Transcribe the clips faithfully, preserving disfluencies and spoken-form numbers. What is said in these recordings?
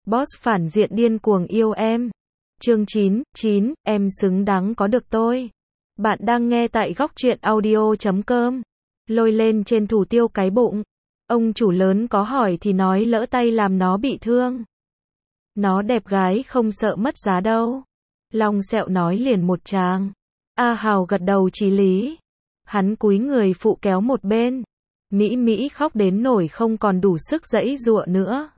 Boss phản diện điên cuồng yêu em. Chương chín, chín, em xứng đáng có được tôi. Bạn đang nghe tại góc truyện audio chấm com. Lôi lên trên thủ tiêu cái bụng. Ông chủ lớn có hỏi thì nói lỡ tay làm nó bị thương. Nó đẹp gái không sợ mất giá đâu. Long Sẹo nói liền một tràng. A Hào gật đầu chí lý. Hắn cúi người phụ kéo một bên. Mỹ Mỹ khóc đến nổi không còn đủ sức giãy giụa nữa.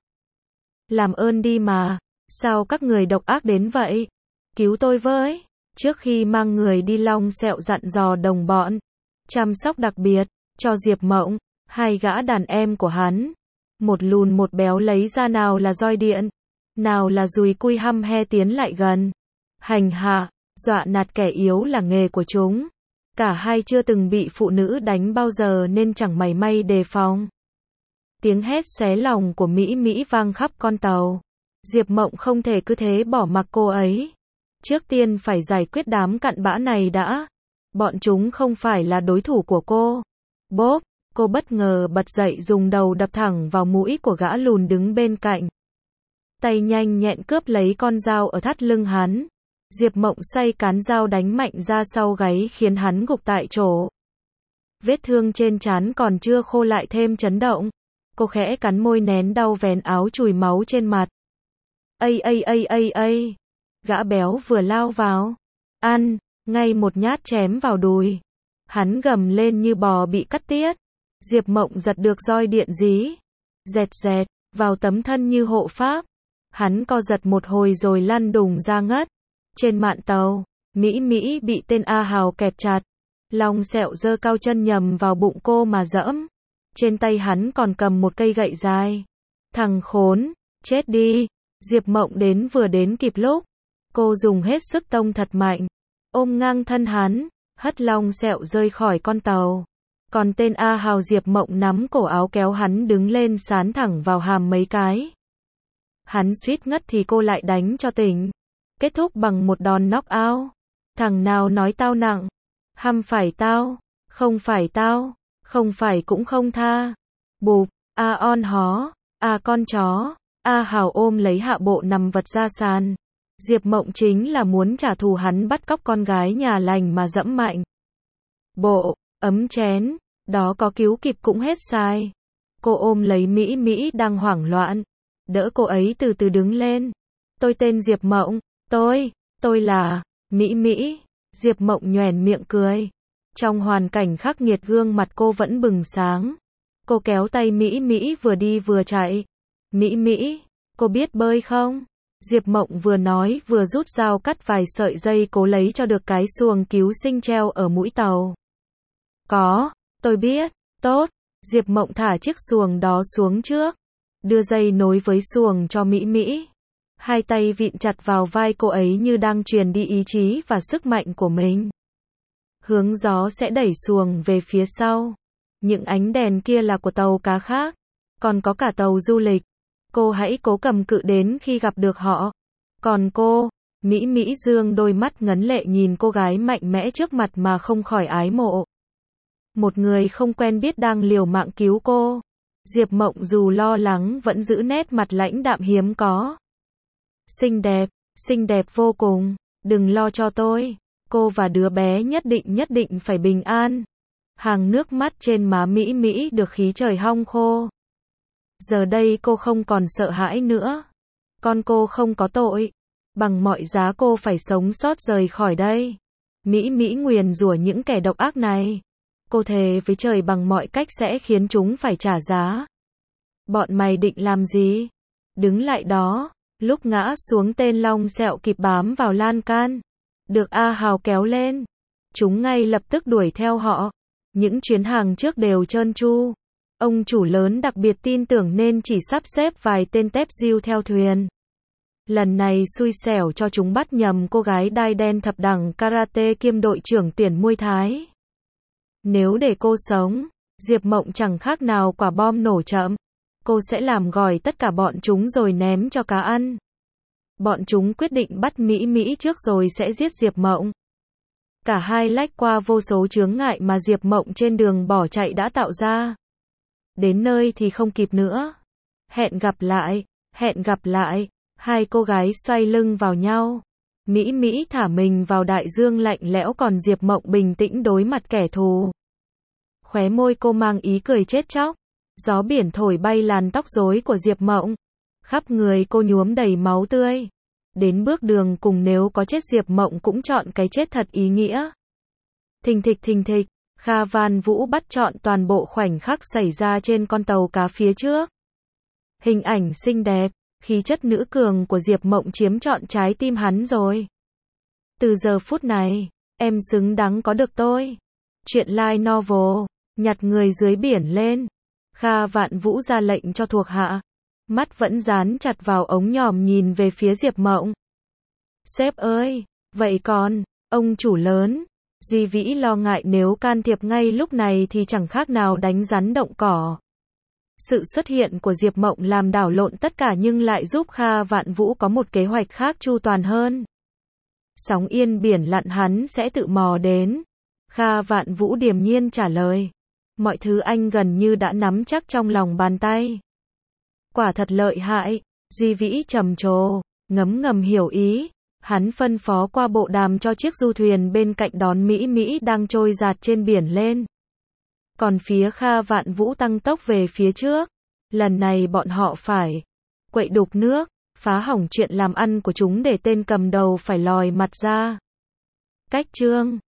Làm ơn đi mà. Sao các người độc ác đến vậy? Cứu tôi với. Trước khi mang người đi, Long Sẹo dặn dò đồng bọn. Chăm sóc đặc biệt cho Diệp Mộng. Hai gã đàn em của hắn. Một lùn một béo lấy ra nào là roi điện. Nào là dùi cui hăm he tiến lại gần. Hành hạ, dọa nạt kẻ yếu là nghề của chúng. Cả hai chưa từng bị phụ nữ đánh bao giờ nên chẳng mảy may đề phòng. Tiếng hét xé lòng của Mỹ Mỹ vang khắp con tàu. Diệp Mộng không thể cứ thế bỏ mặc cô ấy. Trước tiên phải giải quyết đám cặn bã này đã. Bọn chúng không phải là đối thủ của cô. Bốp, cô bất ngờ bật dậy dùng đầu đập thẳng vào mũi của gã lùn đứng bên cạnh. Tay nhanh nhẹn cướp lấy con dao ở thắt lưng hắn. Diệp Mộng xoay cán dao đánh mạnh ra sau gáy khiến hắn gục tại chỗ. Vết thương trên trán còn chưa khô lại thêm chấn động. Cô khẽ cắn môi nén đau vén áo chùi máu trên mặt. Ây ây ây ây ây. Gã béo vừa lao vào. Ăn, ngay một nhát chém vào đùi. Hắn gầm lên như bò bị cắt tiết. Diệp Mộng giật được roi điện dí. Dẹt dẹt, vào tấm thân như hộ pháp. Hắn co giật một hồi rồi lăn đùng ra ngất. Trên mạn tàu, Mỹ Mỹ bị tên A Hào kẹp chặt. Long Sẹo giơ cao chân nhầm vào bụng cô mà dẫm. Trên tay hắn còn cầm một cây gậy dài. Thằng khốn, chết đi. Diệp Mộng đến vừa đến kịp lúc. Cô dùng hết sức tông thật mạnh. Ôm ngang thân hắn, hất Long Sẹo rơi khỏi con tàu. Còn tên A Hào, Diệp Mộng nắm cổ áo kéo hắn đứng lên sán thẳng vào hàm mấy cái. Hắn suýt ngất thì cô lại đánh cho tỉnh. Kết thúc bằng một đòn knock out. Thằng nào nói tao nặng? Hăm phải tao, không phải tao, không phải cũng không tha. Bụp, a on hó, a con chó. A Hào ôm lấy hạ bộ nằm vật ra sàn. Diệp Mộng chính là muốn trả thù hắn bắt cóc con gái nhà lành mà dẫm mạnh. Bộ, ấm chén, đó có cứu kịp cũng hết sai. Cô ôm lấy Mỹ Mỹ đang hoảng loạn. Đỡ cô ấy từ từ đứng lên. Tôi tên Diệp Mộng. Tôi, tôi là Mỹ Mỹ. Diệp Mộng nhoẻn miệng cười. Trong hoàn cảnh khắc nghiệt gương mặt cô vẫn bừng sáng. Cô kéo tay Mỹ Mỹ vừa đi vừa chạy. Mỹ Mỹ, cô biết bơi không? Diệp Mộng vừa nói vừa rút dao cắt vài sợi dây cố lấy cho được cái xuồng cứu sinh treo ở mũi tàu. Có, tôi biết. Tốt. Diệp Mộng thả chiếc xuồng đó xuống trước. Đưa dây nối với xuồng cho Mỹ Mỹ. Hai tay vịn chặt vào vai cô ấy như đang truyền đi ý chí và sức mạnh của mình. Hướng gió sẽ đẩy xuồng về phía sau. Những ánh đèn kia là của tàu cá khác. Còn có cả tàu du lịch. Cô hãy cố cầm cự đến khi gặp được họ. Còn cô, Mỹ Mỹ dương đôi mắt ngấn lệ nhìn cô gái mạnh mẽ trước mặt mà không khỏi ái mộ. Một người không quen biết đang liều mạng cứu cô. Diệp Mộng dù lo lắng vẫn giữ nét mặt lãnh đạm hiếm có. Xinh đẹp, xinh đẹp vô cùng. Đừng lo cho tôi. Cô và đứa bé nhất định nhất định phải bình an. Hàng nước mắt trên má Mỹ Mỹ được khí trời hong khô. Giờ đây cô không còn sợ hãi nữa. Con cô không có tội. Bằng mọi giá cô phải sống sót rời khỏi đây. Mỹ Mỹ nguyền rủa những kẻ độc ác này. Cô thề với trời bằng mọi cách sẽ khiến chúng phải trả giá. Bọn mày định làm gì? Đứng lại đó. Lúc ngã xuống tên Long Sẹo kịp bám vào lan can. Được A Hào kéo lên. Chúng ngay lập tức đuổi theo họ. Những chuyến hàng trước đều trơn tru. Ông chủ lớn đặc biệt tin tưởng nên chỉ sắp xếp vài tên tép diêu theo thuyền. Lần này xui xẻo cho chúng bắt nhầm cô gái đai đen thập đẳng karate kiêm đội trưởng tiền Muay Thái. Nếu để cô sống, Diệp Mộng chẳng khác nào quả bom nổ chậm. Cô sẽ làm gỏi tất cả bọn chúng rồi ném cho cá ăn. Bọn chúng quyết định bắt Mỹ Mỹ trước rồi sẽ giết Diệp Mộng. Cả hai lách qua vô số chướng ngại mà Diệp Mộng trên đường bỏ chạy đã tạo ra. Đến nơi thì không kịp nữa. Hẹn gặp lại, hẹn gặp lại. Hai cô gái xoay lưng vào nhau. Mỹ Mỹ thả mình vào đại dương lạnh lẽo, còn Diệp Mộng bình tĩnh đối mặt kẻ thù. Khóe môi cô mang ý cười chết chóc. Gió biển thổi bay làn tóc rối của Diệp Mộng. Khắp người cô nhuốm đầy máu tươi. Đến bước đường cùng, nếu có chết Diệp Mộng cũng chọn cái chết thật ý nghĩa. Thình thịch thình thịch, Kha Van Vũ bắt trọn toàn bộ khoảnh khắc xảy ra trên con tàu cá phía trước. Hình ảnh xinh đẹp, khí chất nữ cường của Diệp Mộng chiếm trọn trái tim hắn rồi. Từ giờ phút này, em xứng đáng có được tôi. Chuyện light novel, nhặt người dưới biển lên. Kha Vạn Vũ ra lệnh cho thuộc hạ. Mắt vẫn dán chặt vào ống nhòm nhìn về phía Diệp Mộng. Sếp ơi, vậy còn, ông chủ lớn. Duy Vĩ lo ngại nếu can thiệp ngay lúc này thì chẳng khác nào đánh rắn động cỏ. Sự xuất hiện của Diệp Mộng làm đảo lộn tất cả nhưng lại giúp Kha Vạn Vũ có một kế hoạch khác chu toàn hơn. Sóng yên biển lặn hắn sẽ tự mò đến. Kha Vạn Vũ điềm nhiên trả lời. Mọi thứ anh gần như đã nắm chắc trong lòng bàn tay. Quả thật lợi hại. Duy Vĩ trầm trồ, ngấm ngầm hiểu ý. Hắn phân phó qua bộ đàm cho chiếc du thuyền bên cạnh đón Mỹ Mỹ đang trôi dạt trên biển lên. Còn phía Kha Vạn Vũ tăng tốc về phía trước. Lần này bọn họ phải quậy đục nước, phá hỏng chuyện làm ăn của chúng để tên cầm đầu phải lòi mặt ra. Cách chương